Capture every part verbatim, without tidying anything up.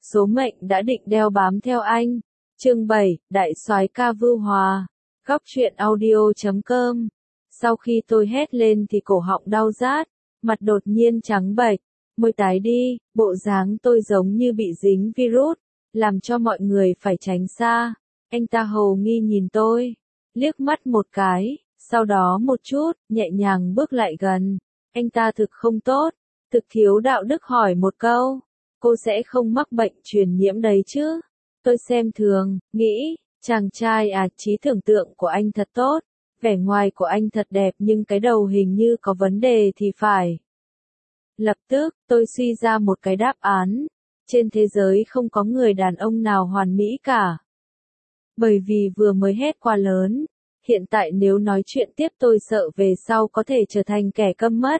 số mệnh đã định đeo bám theo anh. Chương bảy, Đại soái ca Vưu Hòa. Góc truyện audio chấm com. Sau khi tôi hét lên thì cổ họng đau rát, mặt đột nhiên trắng bệch, môi tái đi, bộ dáng tôi giống như bị dính virus, làm cho mọi người phải tránh xa. Anh ta hầu nghi nhìn tôi, liếc mắt một cái, sau đó một chút, nhẹ nhàng bước lại gần. Anh ta thực không tốt, thực thiếu đạo đức hỏi một câu, cô sẽ không mắc bệnh truyền nhiễm đấy chứ? Tôi xem thường, nghĩ, chàng trai à, trí tưởng tượng của anh thật tốt, vẻ ngoài của anh thật đẹp nhưng cái đầu hình như có vấn đề thì phải. Lập tức, tôi suy ra một cái đáp án, trên thế giới không có người đàn ông nào hoàn mỹ cả. Bởi vì vừa mới hét quá lớn, hiện tại nếu nói chuyện tiếp tôi sợ về sau có thể trở thành kẻ câm mất.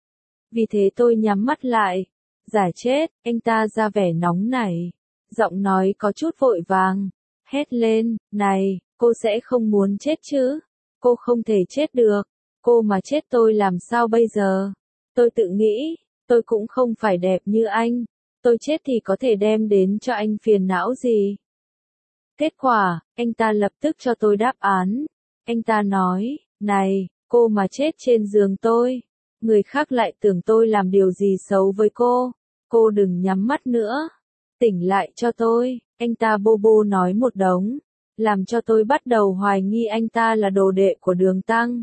Vì thế tôi nhắm mắt lại, giả chết, anh ta ra vẻ nóng nảy, giọng nói có chút vội vàng, hét lên, này, cô sẽ không muốn chết chứ? Cô không thể chết được, cô mà chết tôi làm sao bây giờ? Tôi tự nghĩ, tôi cũng không phải đẹp như anh, tôi chết thì có thể đem đến cho anh phiền não gì? Kết quả, anh ta lập tức cho tôi đáp án. Anh ta nói, này, cô mà chết trên giường tôi, người khác lại tưởng tôi làm điều gì xấu với cô, cô đừng nhắm mắt nữa, tỉnh lại cho tôi. Anh ta bô bô nói một đống, làm cho tôi bắt đầu hoài nghi anh ta là đồ đệ của Đường Tăng.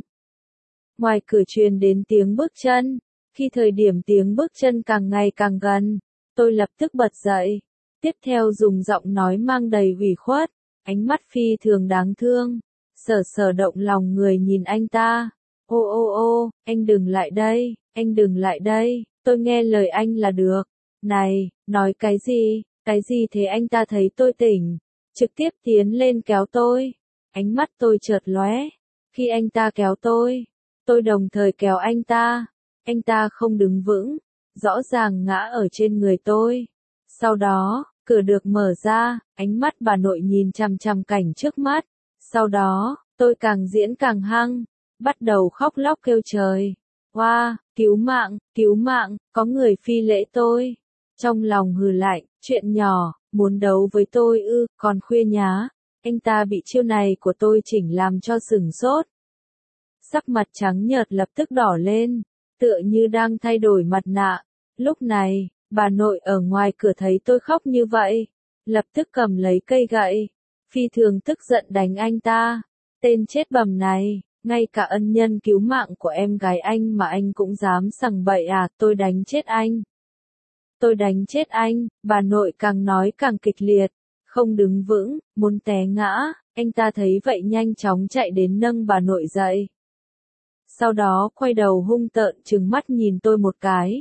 Ngoài cửa truyền đến tiếng bước chân, khi thời điểm tiếng bước chân càng ngày càng gần, tôi lập tức bật dậy, tiếp theo dùng giọng nói mang đầy ủy khuất, ánh mắt phi thường đáng thương, sở sở động lòng người nhìn anh ta. Ô ô ô, anh đừng lại đây, anh đừng lại đây, tôi nghe lời anh là được. Này, nói cái gì, cái gì thế? Anh ta thấy tôi tỉnh, trực tiếp tiến lên kéo tôi. Ánh mắt tôi chợt lóe, khi anh ta kéo tôi, tôi đồng thời kéo anh ta. Anh ta không đứng vững, rõ ràng ngã ở trên người tôi. Sau đó, cửa được mở ra, ánh mắt bà nội nhìn chằm chằm cảnh trước mắt. Sau đó, tôi càng diễn càng hăng, bắt đầu khóc lóc kêu trời. Wow, cứu mạng, cứu mạng, có người phi lễ tôi. Trong lòng hừ lạnh, chuyện nhỏ, muốn đấu với tôi ư, còn khuya nhá. Anh ta bị chiêu này của tôi chỉnh làm cho sửng sốt. Sắc mặt trắng nhợt lập tức đỏ lên, tựa như đang thay đổi mặt nạ. Lúc này, bà nội ở ngoài cửa thấy tôi khóc như vậy, lập tức cầm lấy cây gậy, phi thường tức giận đánh anh ta. Tên chết bầm này, ngay cả ân nhân cứu mạng của em gái anh mà anh cũng dám sằng bậy à? Tôi đánh chết anh. Tôi đánh chết anh. Bà nội càng nói càng kịch liệt, không đứng vững, muốn té ngã. Anh ta thấy vậy nhanh chóng chạy đến nâng bà nội dậy. Sau đó quay đầu hung tợn trừng mắt nhìn tôi một cái.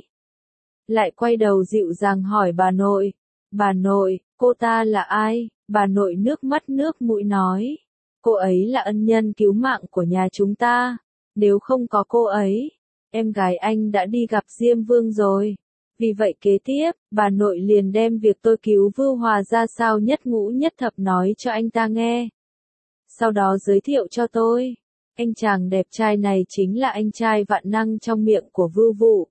Lại quay đầu dịu dàng hỏi bà nội. Bà nội, cô ta là ai? Bà nội nước mắt nước mũi nói. Cô ấy là ân nhân cứu mạng của nhà chúng ta. Nếu không có cô ấy, em gái anh đã đi gặp Diêm Vương rồi. Vì vậy kế tiếp, bà nội liền đem việc tôi cứu Vưu Hòa ra sao nhất ngũ nhất thập nói cho anh ta nghe. Sau đó giới thiệu cho tôi. Anh chàng đẹp trai này chính là anh trai vạn năng trong miệng của Vưu Vụ.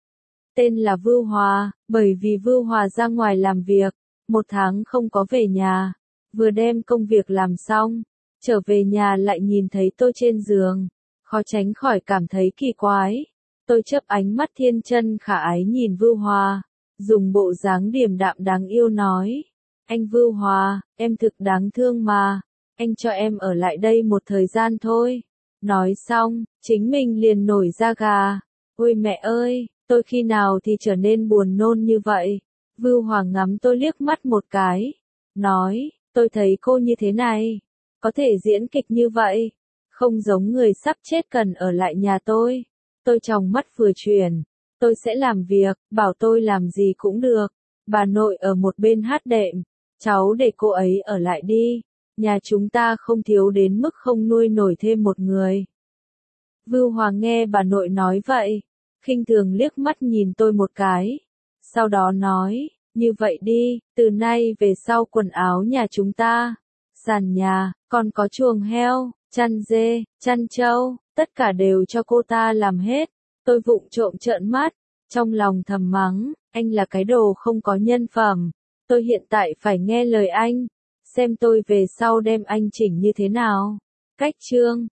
Tên là Vưu Hòa, bởi vì Vưu Hòa ra ngoài làm việc, một tháng không có về nhà, vừa đem công việc làm xong, trở về nhà lại nhìn thấy tôi trên giường, khó tránh khỏi cảm thấy kỳ quái. Tôi chớp ánh mắt thiên chân khả ái nhìn Vưu Hòa, dùng bộ dáng điềm đạm đáng yêu nói. Anh Vưu Hòa, em thực đáng thương mà, anh cho em ở lại đây một thời gian thôi. Nói xong, chính mình liền nổi da gà. Ôi mẹ ơi, tôi khi nào thì trở nên buồn nôn như vậy? Vưu Hòa ngắm tôi liếc mắt một cái, nói, tôi thấy cô như thế này, có thể diễn kịch như vậy, không giống người sắp chết cần ở lại nhà tôi. Tôi tròng mắt vừa chuyển, tôi sẽ làm việc, bảo tôi làm gì cũng được. Bà nội ở một bên hát đệm, cháu để cô ấy ở lại đi, nhà chúng ta không thiếu đến mức không nuôi nổi thêm một người. Vưu Hòa nghe bà nội nói vậy, khinh thường liếc mắt nhìn tôi một cái, sau đó nói, như vậy đi, từ nay về sau quần áo nhà chúng ta, sàn nhà, còn có chuồng heo, chăn dê, chăn trâu, tất cả đều cho cô ta làm hết. Tôi vụng trộm trợn mắt, trong lòng thầm mắng, anh là cái đồ không có nhân phẩm, Tôi hiện tại phải nghe lời anh, xem tôi về sau đem anh chỉnh như thế nào. Cách chương